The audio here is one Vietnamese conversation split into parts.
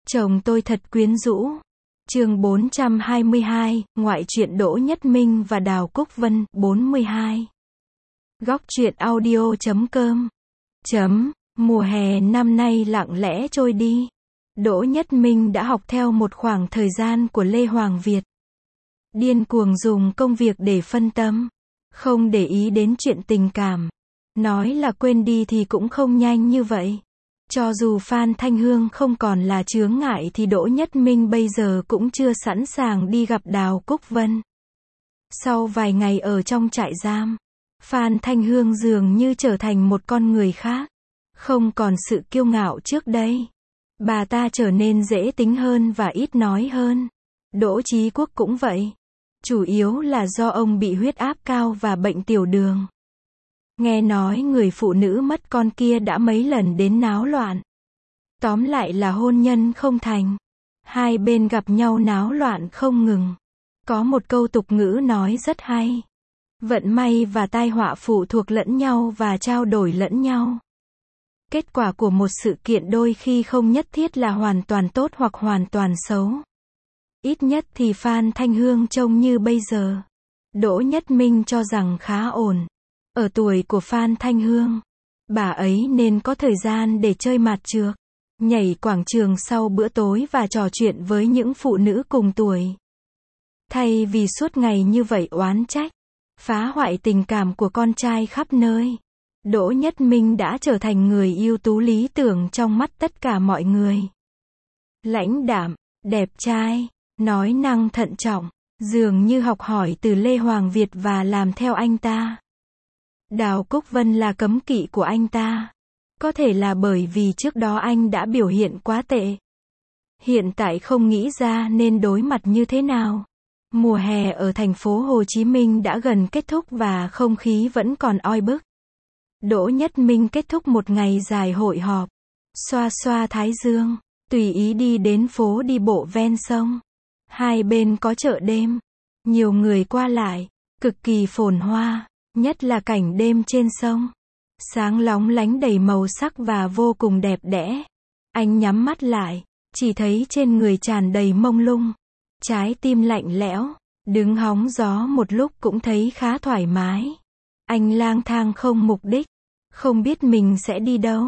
Chồng tôi thật quyến rũ. Chương 422, ngoại truyện Đỗ Nhất Minh và Đào Cúc Vân, 42. Góc truyện audio.com. Mùa hè năm nay lặng lẽ trôi đi. Đỗ Nhất Minh đã học theo một khoảng thời gian của Lê Hoàng Việt. Điên cuồng dùng công việc để phân tâm, không để ý đến chuyện tình cảm. Nói là quên đi thì cũng không nhanh như vậy. Cho dù Phan Thanh Hương không còn là chướng ngại thì Đỗ Nhất Minh bây giờ cũng chưa sẵn sàng đi gặp Đào Cúc Vân. Sau vài ngày ở trong trại giam, Phan Thanh Hương dường như trở thành một con người khác. Không còn sự kiêu ngạo trước đây. Bà ta trở nên dễ tính hơn và ít nói hơn. Đỗ Chí Quốc cũng vậy. Chủ yếu là do ông bị huyết áp cao và bệnh tiểu đường. Nghe nói người phụ nữ mất con kia đã mấy lần đến náo loạn. Tóm lại là hôn nhân không thành. Hai bên gặp nhau náo loạn không ngừng. Có một câu tục ngữ nói rất hay. Vận may và tai họa phụ thuộc lẫn nhau và trao đổi lẫn nhau. Kết quả của một sự kiện đôi khi không nhất thiết là hoàn toàn tốt hoặc hoàn toàn xấu. Ít nhất thì Phan Thanh Hương trông như bây giờ. Đỗ Nhất Minh cho rằng khá ổn. Ở tuổi của Phan Thanh Hương, bà ấy nên có thời gian để chơi mạt trược, nhảy quảng trường sau bữa tối và trò chuyện với những phụ nữ cùng tuổi. Thay vì suốt ngày như vậy oán trách, phá hoại tình cảm của con trai khắp nơi, Đỗ Nhất Minh đã trở thành người ưu tú lý tưởng trong mắt tất cả mọi người. Lãnh đạm, đẹp trai, nói năng thận trọng, dường như học hỏi từ Lê Hoàng Việt và làm theo anh ta. Đào Cúc Vân là cấm kỵ của anh ta. Có thể là bởi vì trước đó anh đã biểu hiện quá tệ. Hiện tại không nghĩ ra nên đối mặt như thế nào. Mùa hè ở thành phố Hồ Chí Minh đã gần kết thúc và không khí vẫn còn oi bức. Đỗ Nhất Minh kết thúc một ngày dài hội họp. Xoa xoa thái dương, tùy ý đi đến phố đi bộ ven sông. Hai bên có chợ đêm. Nhiều người qua lại, cực kỳ phồn hoa. Nhất là cảnh đêm trên sông. Sáng lóng lánh đầy màu sắc và vô cùng đẹp đẽ. Anh nhắm mắt lại, chỉ thấy trên người tràn đầy mông lung. Trái tim lạnh lẽo, đứng hóng gió một lúc cũng thấy khá thoải mái. Anh lang thang không mục đích, không biết mình sẽ đi đâu.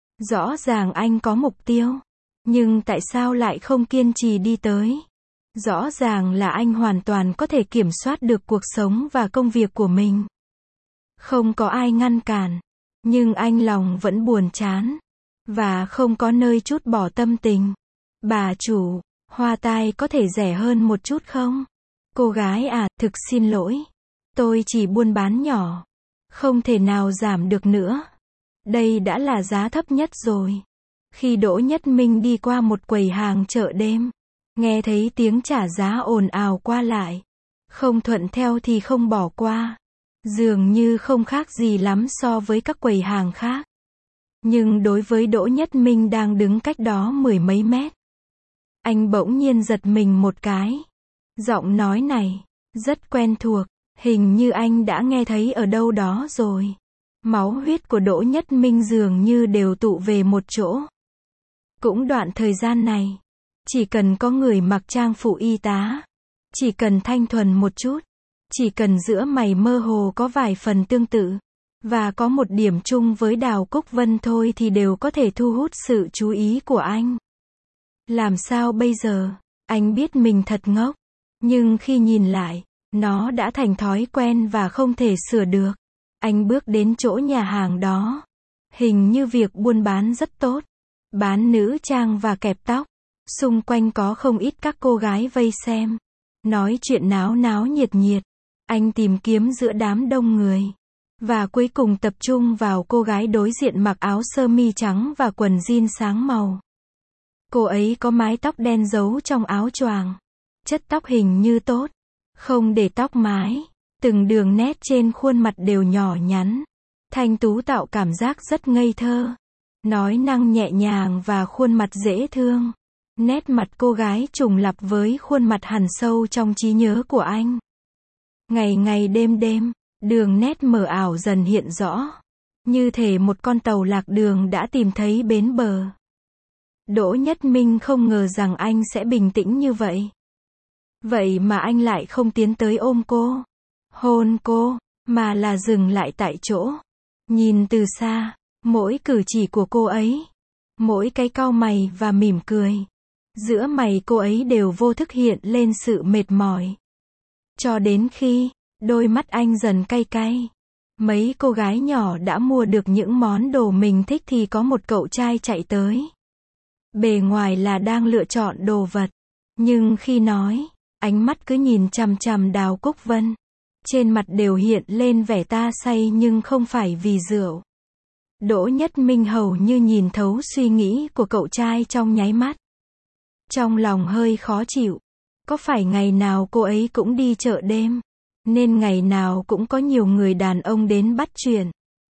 Rõ ràng anh có mục tiêu, nhưng tại sao lại không kiên trì đi tới? Rõ ràng là anh hoàn toàn có thể kiểm soát được cuộc sống và công việc của mình. Không có ai ngăn cản, nhưng anh lòng vẫn buồn chán, và không có nơi trút bỏ tâm tình. Bà chủ, hoa tai có thể rẻ hơn một chút không? Cô gái à, thực xin lỗi. Tôi chỉ buôn bán nhỏ. Không thể nào giảm được nữa. Đây đã là giá thấp nhất rồi. Khi Đỗ Nhất Minh đi qua một quầy hàng chợ đêm, nghe thấy tiếng trả giá ồn ào qua lại. Không thuận theo thì không bỏ qua. Dường như không khác gì lắm so với các quầy hàng khác. Nhưng đối với Đỗ Nhất Minh đang đứng cách đó mười mấy mét, anh bỗng nhiên giật mình một cái. Giọng nói này rất quen thuộc, hình như anh đã nghe thấy ở đâu đó rồi. Máu huyết của Đỗ Nhất Minh dường như đều tụ về một chỗ. Cũng đoạn thời gian này, chỉ cần có người mặc trang phục y tá, chỉ cần thanh thuần một chút, chỉ cần giữa mày mơ hồ có vài phần tương tự, và có một điểm chung với Đào Cúc Vân thôi thì đều có thể thu hút sự chú ý của anh. Làm sao bây giờ? Anh biết mình thật ngốc, nhưng khi nhìn lại, nó đã thành thói quen và không thể sửa được. Anh bước đến chỗ nhà hàng đó. Hình như việc buôn bán rất tốt. Bán nữ trang và kẹp tóc. Xung quanh có không ít các cô gái vây xem. Nói chuyện náo náo nhiệt nhiệt. Anh tìm kiếm giữa đám đông người. Và cuối cùng tập trung vào cô gái đối diện mặc áo sơ mi trắng và quần jean sáng màu. Cô ấy có mái tóc đen giấu trong áo choàng. Chất tóc hình như tốt. Không để tóc mái. Từng đường nét trên khuôn mặt đều nhỏ nhắn. Thanh tú tạo cảm giác rất ngây thơ. Nói năng nhẹ nhàng và khuôn mặt dễ thương. Nét mặt cô gái trùng lặp với khuôn mặt hằn sâu trong trí nhớ của anh. Ngày ngày đêm đêm, đường nét mờ ảo dần hiện rõ. Như thể một con tàu lạc đường đã tìm thấy bến bờ. Đỗ Nhất Minh không ngờ rằng anh sẽ bình tĩnh như vậy. Vậy mà anh lại không tiến tới ôm cô, hôn cô, mà là dừng lại tại chỗ. Nhìn từ xa, mỗi cử chỉ của cô ấy, mỗi cái cau mày và mỉm cười, giữa mày cô ấy đều vô thức hiện lên sự mệt mỏi. Cho đến khi, đôi mắt anh dần cay cay. Mấy cô gái nhỏ đã mua được những món đồ mình thích thì có một cậu trai chạy tới. Bề ngoài là đang lựa chọn đồ vật, nhưng khi nói, ánh mắt cứ nhìn chằm chằm Đào Cúc Vân. Trên mặt đều hiện lên vẻ ta say nhưng không phải vì rượu. Đỗ Nhất Minh hầu như nhìn thấu suy nghĩ của cậu trai trong nháy mắt. Trong lòng hơi khó chịu. Có phải ngày nào cô ấy cũng đi chợ đêm, nên ngày nào cũng có nhiều người đàn ông đến bắt chuyện.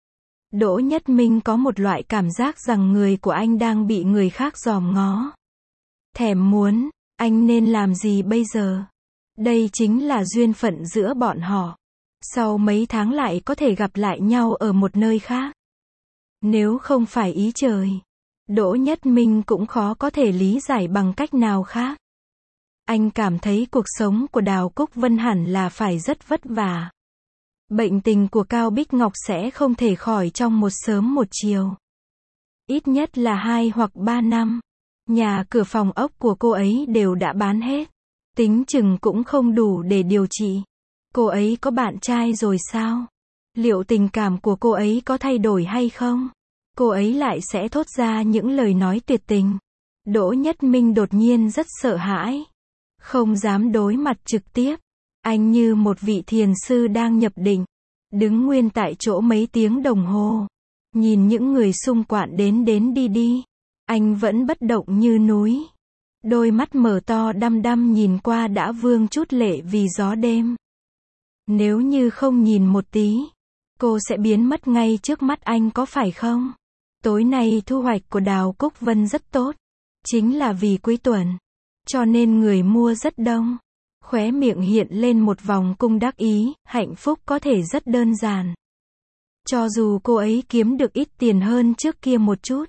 Đỗ Nhất Minh có một loại cảm giác rằng người của anh đang bị người khác dòm ngó. Thèm muốn, anh nên làm gì bây giờ? Đây chính là duyên phận giữa bọn họ. Sau mấy tháng lại có thể gặp lại nhau ở một nơi khác. Nếu không phải ý trời, Đỗ Nhất Minh cũng khó có thể lý giải bằng cách nào khác. Anh cảm thấy cuộc sống của Đào Cúc Vân hẳn là phải rất vất vả. Bệnh tình của Cao Bích Ngọc sẽ không thể khỏi trong một sớm một chiều. Ít nhất là 2 hoặc 3 năm. Nhà cửa phòng ốc của cô ấy đều đã bán hết. Tính chừng cũng không đủ để điều trị. Cô ấy có bạn trai rồi sao? Liệu tình cảm của cô ấy có thay đổi hay không? Cô ấy lại sẽ thốt ra những lời nói tuyệt tình. Đỗ Nhất Minh đột nhiên rất sợ hãi. Không dám đối mặt trực tiếp. Anh như một vị thiền sư đang nhập định. Đứng nguyên tại chỗ mấy tiếng đồng hồ. Nhìn những người xung quanh đến đi đi. Anh vẫn bất động như núi. Đôi mắt mở to đăm đăm nhìn qua đã vương chút lệ vì gió đêm. Nếu như không nhìn một tí, cô sẽ biến mất ngay trước mắt anh có phải không? Tối nay thu hoạch của Đào Cúc Vân rất tốt. Chính là vì cuối tuần. Cho nên người mua rất đông. Khóe miệng hiện lên một vòng cung đắc ý, hạnh phúc có thể rất đơn giản. Cho dù cô ấy kiếm được ít tiền hơn trước kia một chút.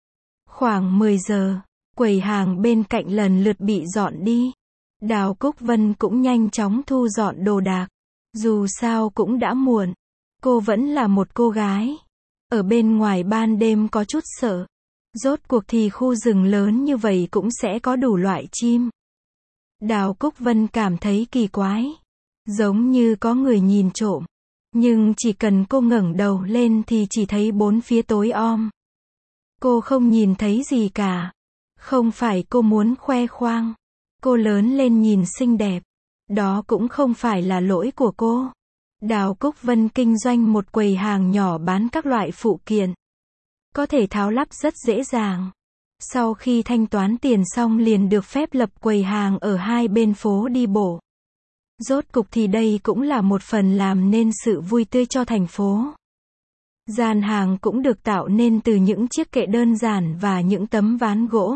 Khoảng 10 giờ, quầy hàng bên cạnh lần lượt bị dọn đi. Đào Cúc Vân cũng nhanh chóng thu dọn đồ đạc. Dù sao cũng đã muộn. Cô vẫn là một cô gái. Ở bên ngoài ban đêm có chút sợ. Rốt cuộc thì khu rừng lớn như vậy cũng sẽ có đủ loại chim. Đào Cúc Vân cảm thấy kỳ quái. Giống như có người nhìn trộm. Nhưng chỉ cần cô ngẩng đầu lên thì chỉ thấy bốn phía tối om. Cô không nhìn thấy gì cả. Không phải cô muốn khoe khoang. Cô lớn lên nhìn xinh đẹp. Đó cũng không phải là lỗi của cô. Đào Cúc Vân kinh doanh một quầy hàng nhỏ bán các loại phụ kiện. Có thể tháo lắp rất dễ dàng. Sau khi thanh toán tiền xong liền được phép lập quầy hàng ở hai bên phố đi bộ. Rốt cục thì đây cũng là một phần làm nên sự vui tươi cho thành phố. Gian hàng cũng được tạo nên từ những chiếc kệ đơn giản và những tấm ván gỗ.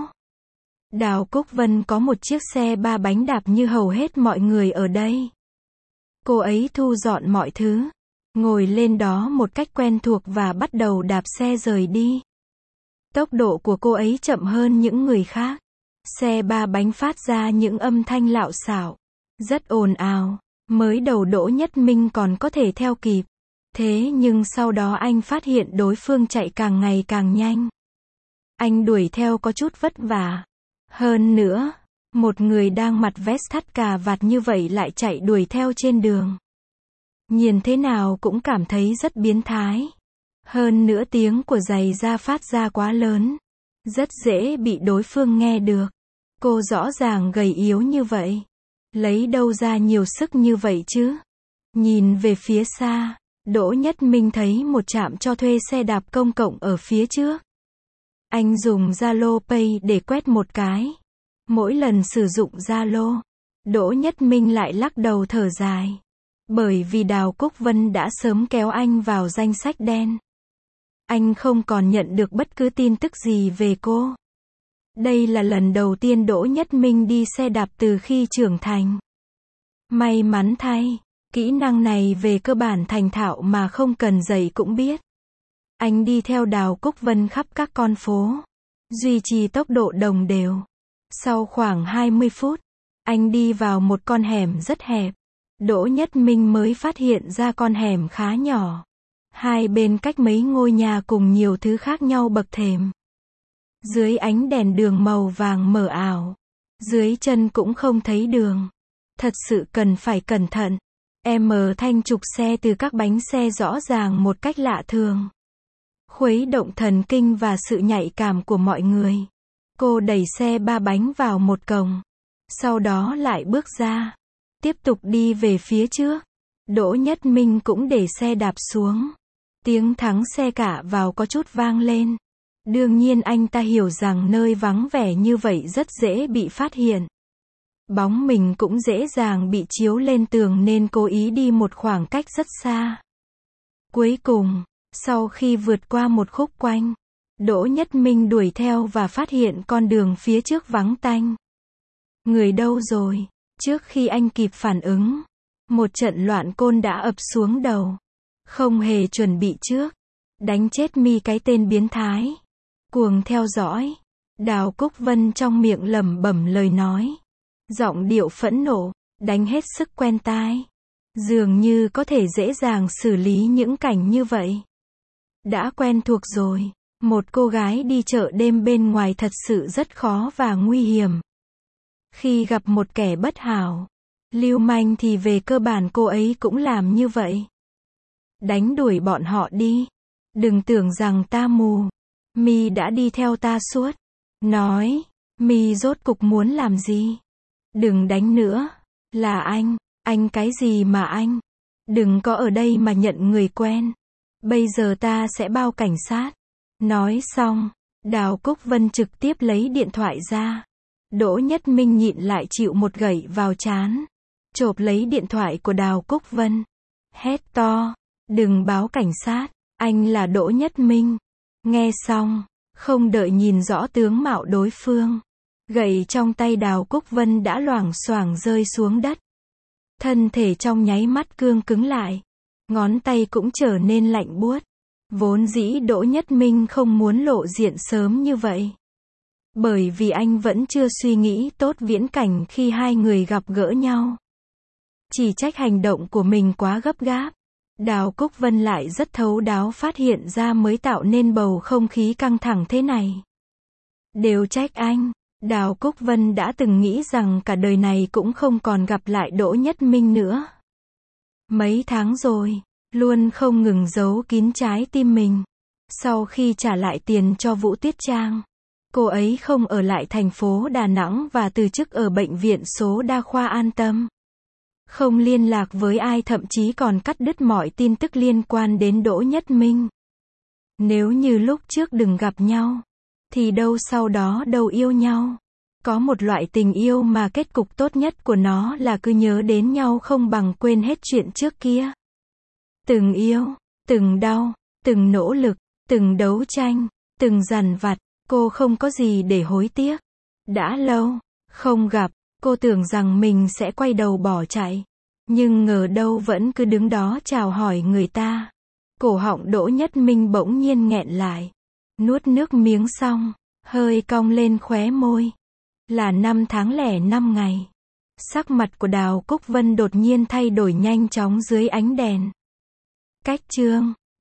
Đào Cúc Vân có một chiếc xe 3 bánh đạp như hầu hết mọi người ở đây. Cô ấy thu dọn mọi thứ, ngồi lên đó một cách quen thuộc và bắt đầu đạp xe rời đi. Tốc độ của cô ấy chậm hơn những người khác. Xe 3 bánh phát ra những âm thanh lạo xạo, rất ồn ào. Mới đầu Đỗ Nhất Minh còn có thể theo kịp. Thế nhưng sau đó anh phát hiện đối phương chạy càng ngày càng nhanh. Anh đuổi theo có chút vất vả. Hơn nữa, một người đang mặc vest thắt cà vạt như vậy lại chạy đuổi theo trên đường. Nhìn thế nào cũng cảm thấy rất biến thái. Hơn nữa tiếng của giày da phát ra quá lớn. Rất dễ bị đối phương nghe được. Cô rõ ràng gầy yếu như vậy. Lấy đâu ra nhiều sức như vậy chứ? Nhìn về phía xa, Đỗ Nhất Minh thấy một trạm cho thuê xe đạp công cộng ở phía trước. Anh dùng Zalo Pay để quét một cái. Mỗi lần sử dụng Zalo, Đỗ Nhất Minh lại lắc đầu thở dài. Bởi vì Đào Cúc Vân đã sớm kéo anh vào danh sách đen. Anh không còn nhận được bất cứ tin tức gì về cô. Đây là lần đầu tiên Đỗ Nhất Minh đi xe đạp từ khi trưởng thành. May mắn thay, kỹ năng này về cơ bản thành thạo mà không cần dạy cũng biết. Anh đi theo Đào Cúc Vân khắp các con phố. duy trì tốc độ đồng đều. Sau khoảng 20 phút, anh đi vào một con hẻm rất hẹp. Đỗ Nhất Minh mới phát hiện ra con hẻm khá nhỏ. Hai bên cách mấy ngôi nhà cùng nhiều thứ khác nhau bậc thềm. Dưới ánh đèn đường màu vàng mờ ảo. Dưới chân cũng không thấy đường. Thật sự cần phải cẩn thận. Thanh trục xe từ các bánh xe rõ ràng một cách lạ thường. Khuấy động thần kinh và sự nhạy cảm của mọi người. Cô đẩy xe ba bánh vào một cổng. Sau đó lại bước ra. Tiếp tục đi về phía trước. Đỗ Nhất Minh cũng để xe đạp xuống. Tiếng thắng xe cả vào có chút vang lên. Đương nhiên anh ta hiểu rằng nơi vắng vẻ như vậy rất dễ bị phát hiện. Bóng mình cũng dễ dàng bị chiếu lên tường nên cố ý đi một khoảng cách rất xa. Cuối cùng, sau khi vượt qua một khúc quanh, Đỗ Nhất Minh đuổi theo và phát hiện con đường phía trước vắng tanh. Người đâu rồi? Trước khi anh kịp phản ứng, một trận loạn côn đã ập xuống đầu. Không hề chuẩn bị trước. Đánh chết mi cái tên biến thái. Cuồng theo dõi. Đào Cúc Vân trong miệng lẩm bẩm lời nói. Giọng điệu phẫn nộ, đánh hết sức quen tai. Dường như có thể dễ dàng xử lý những cảnh như vậy. Đã quen thuộc rồi. Một cô gái đi chợ đêm bên ngoài thật sự rất khó và nguy hiểm. Khi gặp một kẻ bất hảo, lưu manh thì về cơ bản cô ấy cũng làm như vậy. Đánh đuổi bọn họ đi. Đừng tưởng rằng ta mù. Mi đã đi theo ta suốt. Nói, Mi rốt cục muốn làm gì? Đừng đánh nữa. Là anh cái gì mà anh? Đừng có ở đây mà nhận người quen. Bây giờ ta sẽ bao cảnh sát. Nói xong, Đào Cúc Vân trực tiếp lấy điện thoại ra. Đỗ Nhất Minh nhịn lại chịu một gẩy vào trán. Chộp lấy điện thoại của Đào Cúc Vân. Hét to, đừng báo cảnh sát, anh là Đỗ Nhất Minh. Nghe xong, không đợi nhìn rõ tướng mạo đối phương. Gậy trong tay Đào Cúc Vân đã loảng xoảng rơi xuống đất. Thân thể trong nháy mắt cương cứng lại. Ngón tay cũng trở nên lạnh buốt. Vốn dĩ Đỗ Nhất Minh không muốn lộ diện sớm như vậy. Bởi vì anh vẫn chưa suy nghĩ tốt viễn cảnh khi hai người gặp gỡ nhau. Chỉ trách hành động của mình quá gấp gáp. Đào Cúc Vân lại rất thấu đáo phát hiện ra mới tạo nên bầu không khí căng thẳng thế này. Đều trách anh. Đào Cúc Vân đã từng nghĩ rằng cả đời này cũng không còn gặp lại Đỗ Nhất Minh nữa. Mấy tháng rồi, luôn không ngừng giấu kín trái tim mình. Sau khi trả lại tiền cho Vũ Tuyết Trang, cô ấy không ở lại thành phố Đà Nẵng và từ chức ở bệnh viện số đa khoa An Tâm. Không liên lạc với ai, thậm chí còn cắt đứt mọi tin tức liên quan đến Đỗ Nhất Minh. Nếu như lúc trước đừng gặp nhau, thì đâu sau đó đâu yêu nhau. Có một loại tình yêu mà kết cục tốt nhất của nó là cứ nhớ đến nhau không bằng quên hết chuyện trước kia. Từng yêu, từng đau, từng nỗ lực, từng đấu tranh, từng dằn vặt, cô không có gì để hối tiếc. Đã lâu không gặp, cô tưởng rằng mình sẽ quay đầu bỏ chạy. Nhưng ngờ đâu vẫn cứ đứng đó chào hỏi người ta. Cổ họng Đỗ Nhất Minh bỗng nhiên nghẹn lại. Nuốt nước miếng xong, hơi cong lên khóe môi. Là 5 tháng lẻ 5 ngày. Sắc mặt của Đào Cúc Vân đột nhiên thay đổi nhanh chóng dưới ánh đèn. Cách chương